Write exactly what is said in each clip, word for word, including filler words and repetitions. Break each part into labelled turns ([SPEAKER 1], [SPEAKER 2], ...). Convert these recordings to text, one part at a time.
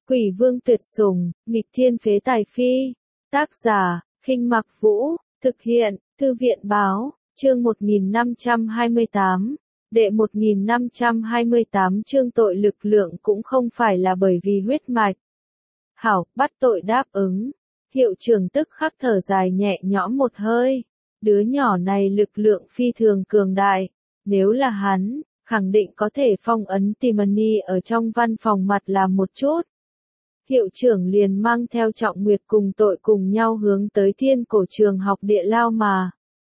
[SPEAKER 1] Quỷ vương tuyệt sủng, nghịch thiên phế tài phi. Tác giả, Khinh Mặc Vũ, thực hiện, Thư viện báo, chương một nghìn năm trăm hai mươi tám. Đệ một nghìn năm trăm hai mươi tám chương tội lực lượng cũng không phải là bởi vì huyết mạch. Hảo, bắt tội đáp ứng. Hiệu trưởng tức khắc thở dài nhẹ nhõm một hơi. Đứa nhỏ này lực lượng phi thường cường đại. Nếu là hắn, khẳng định có thể phong ấn Timony ở trong văn phòng mặt làm một chút. Hiệu trưởng liền mang theo Trọng Nguyệt cùng tội cùng nhau hướng tới Thiên Cổ Trường học địa lao mà.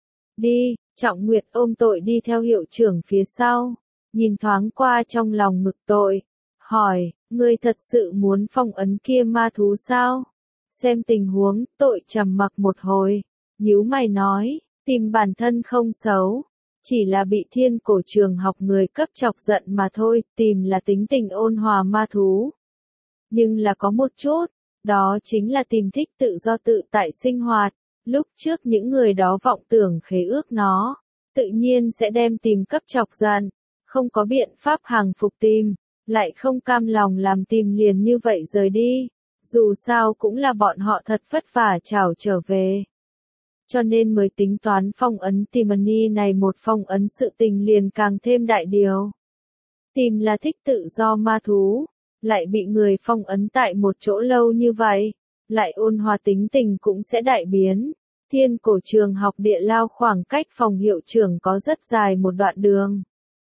[SPEAKER 1] Đi, Trọng Nguyệt ôm tội đi theo hiệu trưởng phía sau, nhìn thoáng qua trong lòng ngực tội, hỏi, ngươi thật sự muốn phong ấn kia ma thú sao? Xem tình huống, tội trầm mặc một hồi, nhíu mày nói, tìm bản thân không xấu, chỉ là bị Thiên Cổ Trường học người cấp chọc giận mà thôi, tìm là tính tình ôn hòa ma thú. Nhưng là có một chút, đó chính là tìm thích tự do tự tại sinh hoạt. Lúc trước những người đó vọng tưởng khế ước nó, tự nhiên sẽ đem tìm cấp chọc giận, không có biện pháp hàng phục tìm, lại không cam lòng làm tìm liền như vậy rời đi, dù sao cũng là bọn họ thật vất vả trảo trở về. Cho nên mới tính toán phong ấn Timony này một phong ấn sự tình liền càng thêm đại điều. Tìm là thích tự do ma thú, lại bị người phong ấn tại một chỗ lâu như vậy, lại ôn hòa tính tình cũng sẽ đại biến. Thiên Cổ Trường học địa lao khoảng cách phòng hiệu trưởng có rất dài một đoạn đường.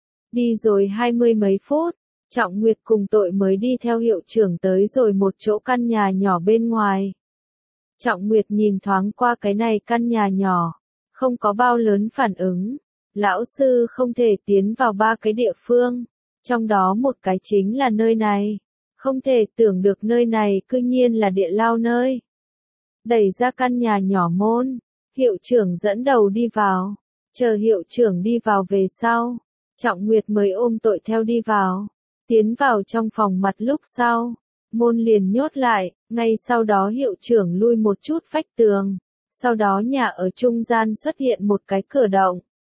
[SPEAKER 1] Đi rồi hai mươi mấy phút, Trọng Nguyệt cùng tội mới đi theo hiệu trưởng tới rồi một chỗ căn nhà nhỏ bên ngoài. Trọng Nguyệt nhìn thoáng qua cái này căn nhà nhỏ, không có bao lớn phản ứng. Lão sư không thể tiến vào ba cái địa phương, trong đó một cái chính là nơi này. Không thể tưởng được nơi này cư nhiên là địa lao nơi. Đẩy ra căn nhà nhỏ môn, hiệu trưởng dẫn đầu đi vào, chờ hiệu trưởng đi vào về sau, Trọng Nguyệt mới ôm tội theo đi vào, tiến vào trong phòng mặt lúc sau, môn liền nhốt lại, ngay sau đó hiệu trưởng lui một chút vách tường, sau đó nhà ở trung gian xuất hiện một cái cửa động.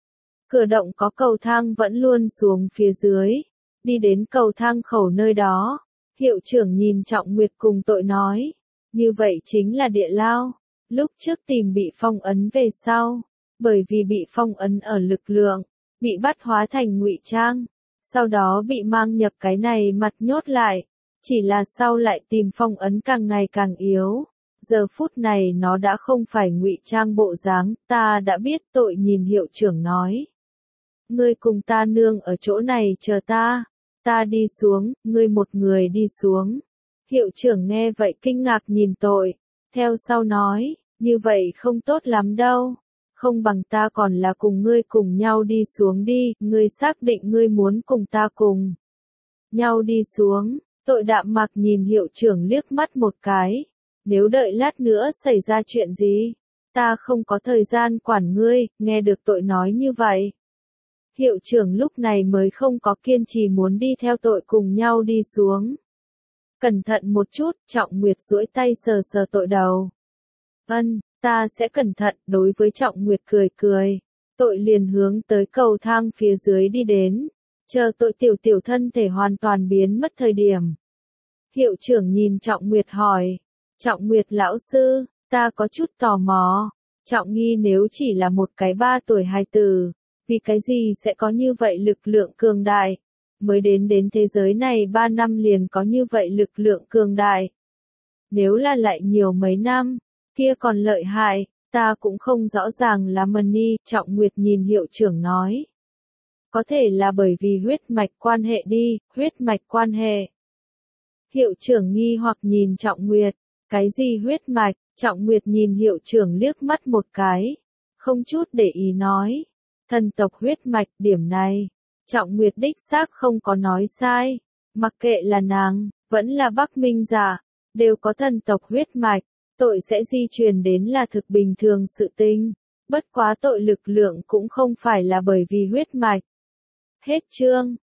[SPEAKER 1] Cửa động có cầu thang vẫn luôn xuống phía dưới, đi đến cầu thang khẩu nơi đó, hiệu trưởng nhìn Trọng Nguyệt cùng tội nói. Như vậy chính là địa lao, lúc trước tìm bị phong ấn về sau, bởi vì bị phong ấn ở lực lượng, bị bắt hóa thành ngụy trang, sau đó bị mang nhập cái này mặt nhốt lại, chỉ là sau lại tìm phong ấn càng ngày càng yếu, giờ phút này nó đã không phải ngụy trang bộ dáng, ta đã biết tội nhìn hiệu trưởng nói. Ngươi cùng ta nương ở chỗ này chờ ta, ta đi xuống, ngươi một người đi xuống. Hiệu trưởng nghe vậy kinh ngạc nhìn tội, theo sau nói, như vậy không tốt lắm đâu, không bằng ta còn là cùng ngươi cùng nhau đi xuống đi, ngươi xác định ngươi muốn cùng ta cùng nhau đi xuống, tội đạm mạc nhìn hiệu trưởng liếc mắt một cái, nếu đợi lát nữa xảy ra chuyện gì, ta không có thời gian quản ngươi, nghe được tội nói như vậy. Hiệu trưởng lúc này mới không có kiên trì muốn đi theo tội cùng nhau đi xuống. Cẩn thận một chút, Trọng Nguyệt duỗi tay sờ sờ tội đầu. Ân, ta sẽ cẩn thận, đối với Trọng Nguyệt cười cười. Tội liền hướng tới cầu thang phía dưới đi đến, chờ tội tiểu tiểu thân thể hoàn toàn biến mất thời điểm. Hiệu trưởng nhìn Trọng Nguyệt hỏi, Trọng Nguyệt lão sư, ta có chút tò mò, Trọng Nghi nếu chỉ là một cái ba tuổi hài tử, vì cái gì sẽ có như vậy lực lượng cường đại? Mới đến đến thế giới này ba năm liền có như vậy lực lượng cường đại. Nếu là lại nhiều mấy năm, kia còn lợi hại, ta cũng không rõ ràng là Mani, Trọng Nguyệt nhìn hiệu trưởng nói. Có thể là bởi vì huyết mạch quan hệ đi, huyết mạch quan hệ. Hiệu trưởng nghi hoặc nhìn Trọng Nguyệt, cái gì huyết mạch, Trọng Nguyệt nhìn hiệu trưởng liếc mắt một cái, không chút để ý nói. Thần tộc huyết mạch điểm này. Trọng Nguyệt đích xác không có nói sai, mặc kệ là nàng, vẫn là Bắc Minh giả, đều có thần tộc huyết mạch, tội sẽ di truyền đến là thực bình thường sự tình, bất quá tội lực lượng cũng không phải là bởi vì huyết mạch. Hết chương.